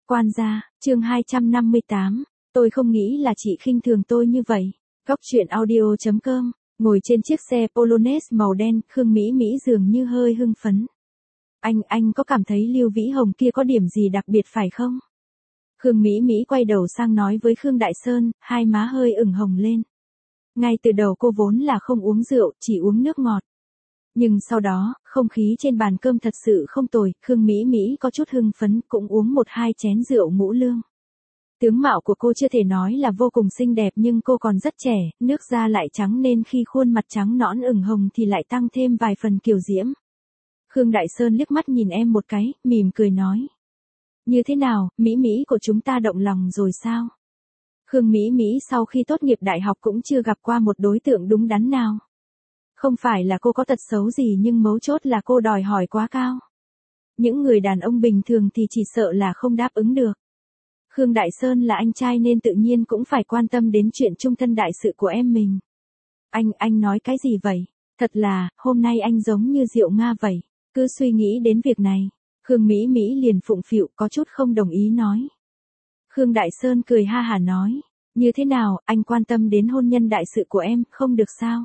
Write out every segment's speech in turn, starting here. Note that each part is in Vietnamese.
Quan gia, chương 258, tôi không nghĩ là chị khinh thường tôi như vậy. Góc truyện audio.com, ngồi trên chiếc xe Polonaise màu đen, Khương Mỹ Mỹ dường như hơi hưng phấn. Anh có cảm thấy Lưu Vĩ Hồng kia có điểm gì đặc biệt phải không? Khương Mỹ Mỹ quay đầu sang nói với Khương Đại Sơn, hai má hơi ửng hồng lên. Ngay từ đầu cô vốn là không uống rượu, chỉ uống nước ngọt. Nhưng sau đó, không khí trên bàn cơm thật sự không tồi, Khương Mỹ Mỹ có chút hưng phấn cũng uống 1-2 chén rượu ngũ lương. Tướng mạo của cô chưa thể nói là vô cùng xinh đẹp nhưng cô còn rất trẻ, nước da lại trắng nên khi khuôn mặt trắng nõn ửng hồng thì lại tăng thêm vài phần kiều diễm. Khương Đại Sơn liếc mắt nhìn em một cái, mỉm cười nói. Như thế nào, Mỹ Mỹ của chúng ta động lòng rồi sao? Khương Mỹ Mỹ sau khi tốt nghiệp đại học cũng chưa gặp qua một đối tượng đúng đắn nào. Không phải là cô có tật xấu gì nhưng mấu chốt là cô đòi hỏi quá cao. Những người đàn ông bình thường thì chỉ sợ là không đáp ứng được. Khương Đại Sơn là anh trai nên tự nhiên cũng phải quan tâm đến chuyện chung thân đại sự của em mình. Anh nói cái gì vậy? Thật là, hôm nay anh giống như Diệu Nga vậy. Cứ suy nghĩ đến việc này. Khương Mỹ Mỹ liền phụng phịu có chút không đồng ý nói. Khương Đại Sơn cười ha hả nói. Như thế nào, anh quan tâm đến hôn nhân đại sự của em, không được sao?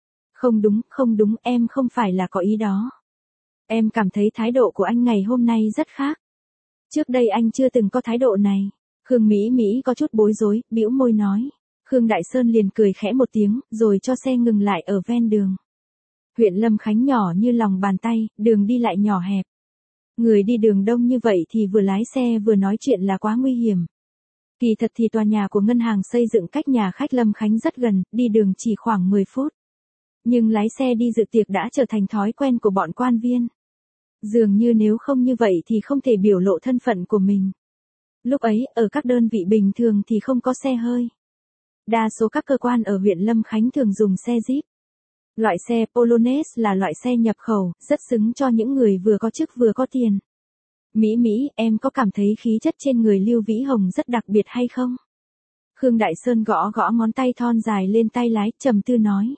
Không đúng, em không phải là có ý đó. Em cảm thấy thái độ của anh ngày hôm nay rất khác. Trước đây anh chưa từng có thái độ này. Khương Mỹ Mỹ có chút bối rối, bĩu môi nói. Khương Đại Sơn liền cười khẽ một tiếng, rồi cho xe ngừng lại ở ven đường. Huyện Lâm Khánh nhỏ như lòng bàn tay, đường đi lại nhỏ hẹp. Người đi đường đông như vậy thì vừa lái xe vừa nói chuyện là quá nguy hiểm. Kỳ thật thì tòa nhà của ngân hàng xây dựng cách nhà khách Lâm Khánh rất gần, đi đường chỉ khoảng 10 phút. Nhưng lái xe đi dự tiệc đã trở thành thói quen của bọn quan viên. Dường như nếu không như vậy thì không thể biểu lộ thân phận của mình. Lúc ấy, ở các đơn vị bình thường thì không có xe hơi. Đa số các cơ quan ở huyện Lâm Khánh thường dùng xe Jeep. Loại xe Polonaise là loại xe nhập khẩu, rất xứng cho những người vừa có chức vừa có tiền. Mỹ Mỹ, em có cảm thấy khí chất trên người Lưu Vĩ Hồng rất đặc biệt hay không? Khương Đại Sơn gõ ngón tay thon dài lên tay lái, trầm tư nói.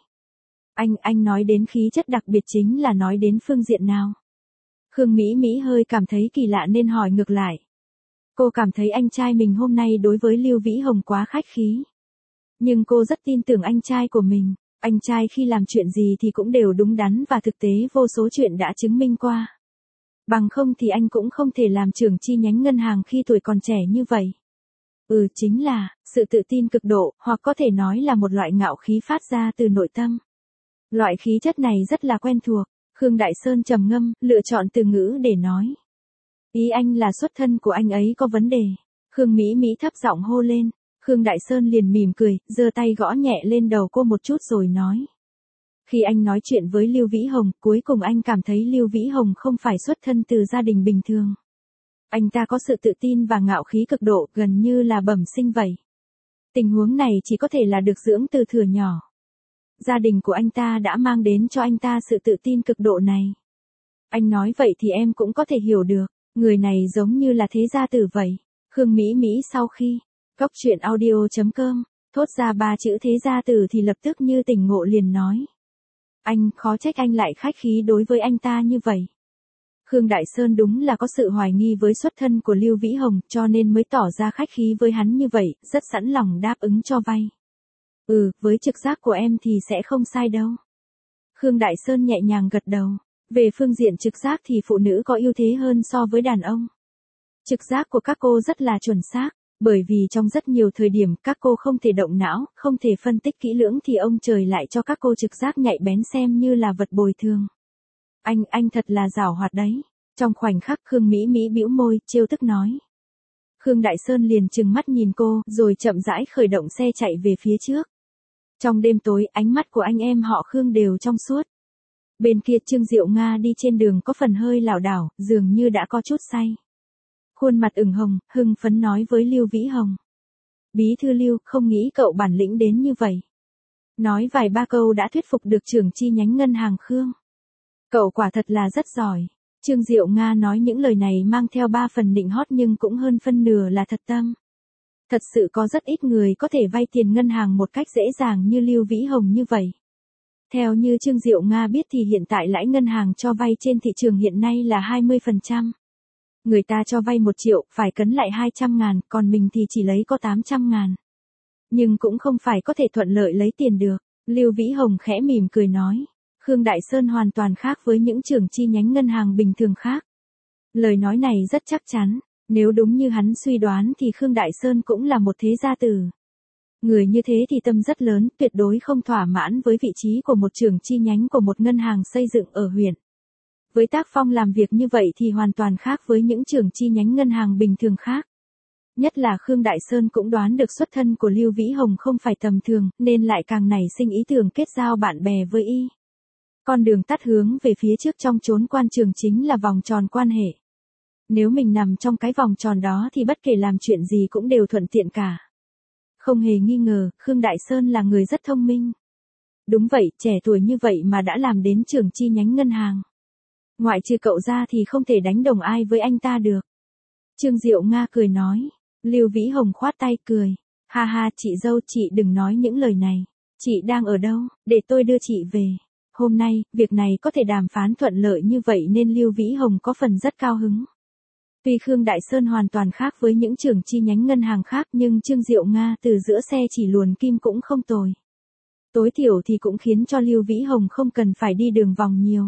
Anh nói đến khí chất đặc biệt chính là nói đến phương diện nào? Khương Mỹ Mỹ hơi cảm thấy kỳ lạ nên hỏi ngược lại. Cô cảm thấy anh trai mình hôm nay đối với Lưu Vĩ Hồng quá khách khí. Nhưng cô rất tin tưởng anh trai của mình. Anh trai khi làm chuyện gì thì cũng đều đúng đắn và thực tế vô số chuyện đã chứng minh qua. Bằng không thì anh cũng không thể làm trưởng chi nhánh ngân hàng khi tuổi còn trẻ như vậy. Chính là, sự tự tin cực độ, hoặc có thể nói là một loại ngạo khí phát ra từ nội tâm. Loại khí chất này rất là quen thuộc. Khương Đại Sơn trầm ngâm, lựa chọn từ ngữ để nói. Ý anh là xuất thân của anh ấy có vấn đề. Khương Mỹ Mỹ thấp giọng hô lên. Khương Đại Sơn liền mỉm cười, giơ tay gõ nhẹ lên đầu cô một chút rồi nói. Khi anh nói chuyện với Lưu Vĩ Hồng, cuối cùng anh cảm thấy Lưu Vĩ Hồng không phải xuất thân từ gia đình bình thường. Anh ta có sự tự tin và ngạo khí cực độ, gần như là bẩm sinh vậy. Tình huống này chỉ có thể là được dưỡng từ thuở nhỏ. Gia đình của anh ta đã mang đến cho anh ta sự tự tin cực độ này. Anh nói vậy thì em cũng có thể hiểu được, người này giống như là thế gia tử vậy. Khương Mỹ Mỹ sau khi, góc truyện audio.com, thốt ra 3 chữ thế gia tử thì lập tức như tỉnh ngộ liền nói. Anh, khó trách anh lại khách khí đối với anh ta như vậy. Khương Đại Sơn đúng là có sự hoài nghi với xuất thân của Lưu Vĩ Hồng cho nên mới tỏ ra khách khí với hắn như vậy, rất sẵn lòng đáp ứng cho vay. Với trực giác của em thì sẽ không sai đâu. Khương Đại Sơn nhẹ nhàng gật đầu. Về phương diện trực giác thì phụ nữ có ưu thế hơn so với đàn ông. Trực giác của các cô rất là chuẩn xác, bởi vì trong rất nhiều thời điểm các cô không thể động não, không thể phân tích kỹ lưỡng thì ông trời lại cho các cô trực giác nhạy bén xem như là vật bồi thường. Anh thật là giảo hoạt đấy. Trong khoảnh khắc Khương Mỹ Mỹ bĩu môi, trêu tức nói. Khương Đại Sơn liền trừng mắt nhìn cô, rồi chậm rãi khởi động xe chạy về phía trước. Trong đêm tối, ánh mắt của anh em họ Khương đều trong suốt. Bên kia Trương Diệu Nga đi trên đường có phần hơi lảo đảo, dường như đã có chút say. Khuôn mặt ửng hồng, hưng phấn nói với Lưu Vĩ Hồng. Bí thư Lưu, không nghĩ cậu bản lĩnh đến như vậy. Nói vài ba câu đã thuyết phục được trưởng chi nhánh ngân hàng Khương. Cậu quả thật là rất giỏi. Trương Diệu Nga nói những lời này mang theo 3 phần nịnh hót nhưng cũng hơn phân nửa là thật tâm. Thật sự có rất ít người có thể vay tiền ngân hàng một cách dễ dàng như Lưu Vĩ Hồng như vậy. Theo như Trương Diệu Nga biết thì hiện tại lãi ngân hàng cho vay trên thị trường hiện nay là 20%. Người ta cho vay 1 triệu, phải cấn lại 200.000, còn mình thì chỉ lấy có 800.000. Nhưng cũng không phải có thể thuận lợi lấy tiền được. Lưu Vĩ Hồng khẽ mỉm cười nói. Khương Đại Sơn hoàn toàn khác với những trưởng chi nhánh ngân hàng bình thường khác. Lời nói này rất chắc chắn. Nếu đúng như hắn suy đoán thì Khương Đại Sơn cũng là một thế gia tử. Người như thế thì tâm rất lớn, tuyệt đối không thỏa mãn với vị trí của một trưởng chi nhánh của một ngân hàng xây dựng ở huyện. Với tác phong làm việc như vậy thì hoàn toàn khác với những trưởng chi nhánh ngân hàng bình thường khác. Nhất là Khương Đại Sơn cũng đoán được xuất thân của Lưu Vĩ Hồng không phải tầm thường, nên lại càng nảy sinh ý tưởng kết giao bạn bè với y. Con đường tắt hướng về phía trước trong chốn quan trường chính là vòng tròn quan hệ. Nếu mình nằm trong cái vòng tròn đó thì bất kể làm chuyện gì cũng đều thuận tiện cả. Không hề nghi ngờ, Khương Đại Sơn là người rất thông minh. Đúng vậy, trẻ tuổi như vậy mà đã làm đến trưởng chi nhánh ngân hàng. Ngoại trừ cậu ra thì không thể đánh đồng ai với anh ta được. Trương Diệu Nga cười nói. Lưu Vĩ Hồng khoát tay cười. Ha ha, chị dâu, chị đừng nói những lời này. Chị đang ở đâu, để tôi đưa chị về. Hôm nay, việc này có thể đàm phán thuận lợi như vậy nên Lưu Vĩ Hồng có phần rất cao hứng. Tuy Khương Đại Sơn hoàn toàn khác với những trưởng chi nhánh ngân hàng khác nhưng Trương Diệu Nga từ giữa xe chỉ luồn kim cũng không tồi. Tối thiểu thì cũng khiến cho Lưu Vĩ Hồng không cần phải đi đường vòng nhiều.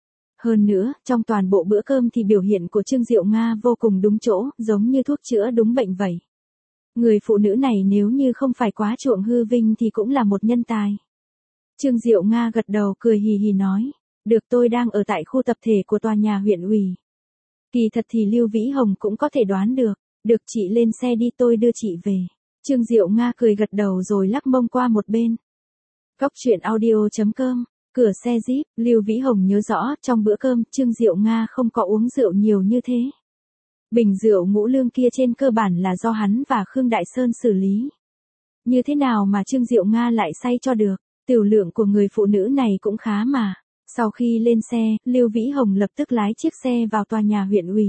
Hơn nữa, trong toàn bộ bữa cơm thì biểu hiện của Trương Diệu Nga vô cùng đúng chỗ, giống như thuốc chữa đúng bệnh vậy. Người phụ nữ này nếu như không phải quá chuộng hư vinh thì cũng là một nhân tài. Trương Diệu Nga gật đầu cười hì hì nói. Được, tôi đang ở tại khu tập thể của tòa nhà huyện ủy. Kỳ thật thì Lưu Vĩ Hồng cũng có thể đoán được. Được, chị lên xe đi, tôi đưa chị về. Trương Diệu Nga cười gật đầu rồi lắc mông qua một bên. Cóc truyện audio.com. Cửa xe Jeep, Lưu Vĩ Hồng nhớ rõ, trong bữa cơm, Trương Diệu Nga không có uống rượu nhiều như thế. Bình rượu ngũ lương kia trên cơ bản là do hắn và Khương Đại Sơn xử lý. Như thế nào mà Trương Diệu Nga lại say cho được, tiểu lượng của người phụ nữ này cũng khá mà. Sau khi lên xe, Lưu Vĩ Hồng lập tức lái chiếc xe vào tòa nhà huyện ủy.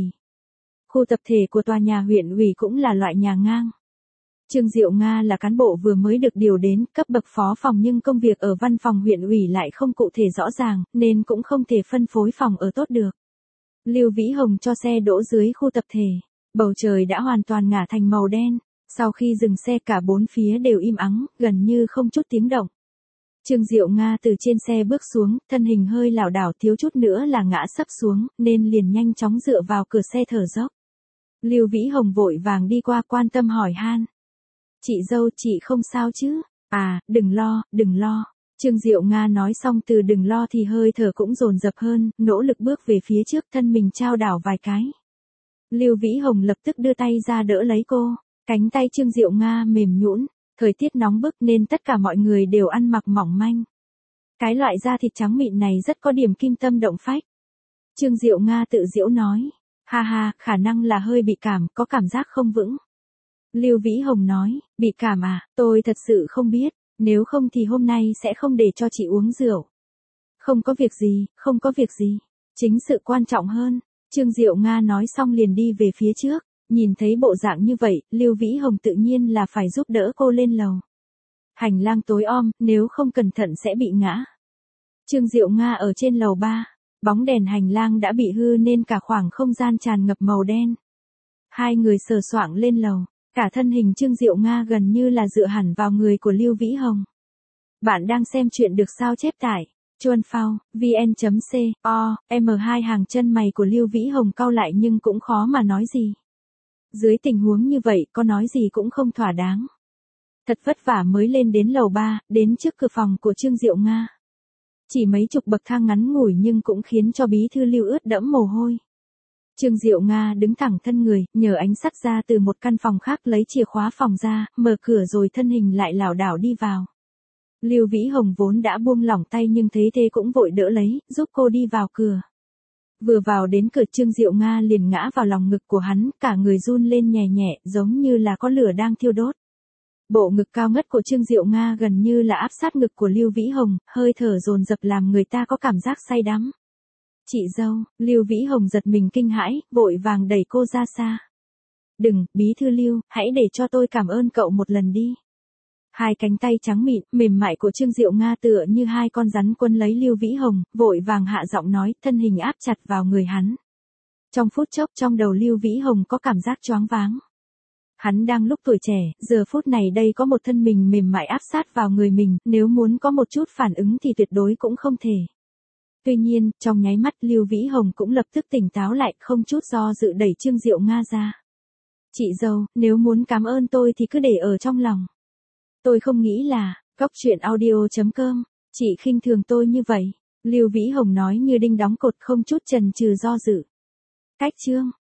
Khu tập thể của tòa nhà huyện ủy cũng là loại nhà ngang. Trương Diệu Nga là cán bộ vừa mới được điều đến cấp bậc phó phòng nhưng công việc ở văn phòng huyện ủy lại không cụ thể rõ ràng, nên cũng không thể phân phối phòng ở tốt được. Lưu Vĩ Hồng cho xe đỗ dưới khu tập thể. Bầu trời đã hoàn toàn ngả thành màu đen. Sau khi dừng xe cả bốn phía đều im ắng, gần như không chút tiếng động. Trương Diệu Nga từ trên xe bước xuống, thân hình hơi lảo đảo thiếu chút nữa là ngã sấp xuống, nên liền nhanh chóng dựa vào cửa xe thở dốc. Lưu Vĩ Hồng vội vàng đi qua quan tâm hỏi han. Chị dâu, chị không sao chứ? À, đừng lo, đừng lo. Trương Diệu Nga nói xong từ đừng lo thì hơi thở cũng dồn dập hơn, nỗ lực bước về phía trước, thân mình chao đảo vài cái. Lưu Vĩ Hồng lập tức đưa tay ra đỡ lấy cô, cánh tay Trương Diệu Nga mềm nhũn, thời tiết nóng bức nên tất cả mọi người đều ăn mặc mỏng manh. Cái loại da thịt trắng mịn này rất có điểm kim tâm động phách. Trương Diệu Nga tự giễu nói, ha ha, khả năng là hơi bị cảm, có cảm giác không vững. Lưu Vĩ Hồng nói, bị cảm à, tôi thật sự không biết, nếu không thì hôm nay sẽ không để cho chị uống rượu. Không có việc gì, không có việc gì, chính sự quan trọng hơn. Trương Diệu Nga nói xong liền đi về phía trước, nhìn thấy bộ dạng như vậy, Lưu Vĩ Hồng tự nhiên là phải giúp đỡ cô lên lầu. Hành lang tối om, nếu không cẩn thận sẽ bị ngã. Trương Diệu Nga ở trên lầu 3, bóng đèn hành lang đã bị hư nên cả khoảng không gian tràn ngập màu đen. Hai người sờ soạng lên lầu. Cả thân hình Trương Diệu Nga gần như là dựa hẳn vào người của Lưu Vĩ Hồng. Bạn đang xem chuyện được sao chép tại Chuan Phao, vn.co, M2 hàng chân mày của Lưu Vĩ Hồng cau lại nhưng cũng khó mà nói gì. Dưới tình huống như vậy có nói gì cũng không thỏa đáng. Thật vất vả mới lên đến lầu 3, đến trước cửa phòng của Trương Diệu Nga. Chỉ mấy chục bậc thang ngắn ngủi nhưng cũng khiến cho bí thư Lưu ướt đẫm mồ hôi. Trương Diệu Nga đứng thẳng thân người, nhờ ánh sắt ra từ một căn phòng khác lấy chìa khóa phòng ra, mở cửa rồi thân hình lại lảo đảo đi vào. Lưu Vĩ Hồng vốn đã buông lỏng tay nhưng thấy thế cũng vội đỡ lấy, giúp cô đi vào cửa. Vừa vào đến cửa Trương Diệu Nga liền ngã vào lòng ngực của hắn, cả người run lên nhẹ nhẹ, giống như là có lửa đang thiêu đốt. Bộ ngực cao ngất của Trương Diệu Nga gần như là áp sát ngực của Lưu Vĩ Hồng, hơi thở dồn dập làm người ta có cảm giác say đắm. Chị dâu, Lưu Vĩ Hồng giật mình kinh hãi, vội vàng đẩy cô ra xa. Đừng, bí thư Lưu, hãy để cho tôi cảm ơn cậu một lần đi. Hai cánh tay trắng mịn, mềm mại của Trương Diệu Nga tựa như hai con rắn quấn lấy Lưu Vĩ Hồng, vội vàng hạ giọng nói, thân hình áp chặt vào người hắn. Trong phút chốc trong đầu Lưu Vĩ Hồng có cảm giác choáng váng. Hắn đang lúc tuổi trẻ, giờ phút này đây có một thân mình mềm mại áp sát vào người mình, nếu muốn có một chút phản ứng thì tuyệt đối cũng không thể. Tuy nhiên, trong nháy mắt Lưu Vĩ Hồng cũng lập tức tỉnh táo lại, không chút do dự đẩy Trương Diệu Nga ra. Chị dâu, nếu muốn cảm ơn tôi thì cứ để ở trong lòng. Tôi không nghĩ là, Góc Chuyện Audio.com, chị khinh thường tôi như vậy. Lưu Vĩ Hồng nói như đinh đóng cột, không chút chần chừ do dự. Cách chương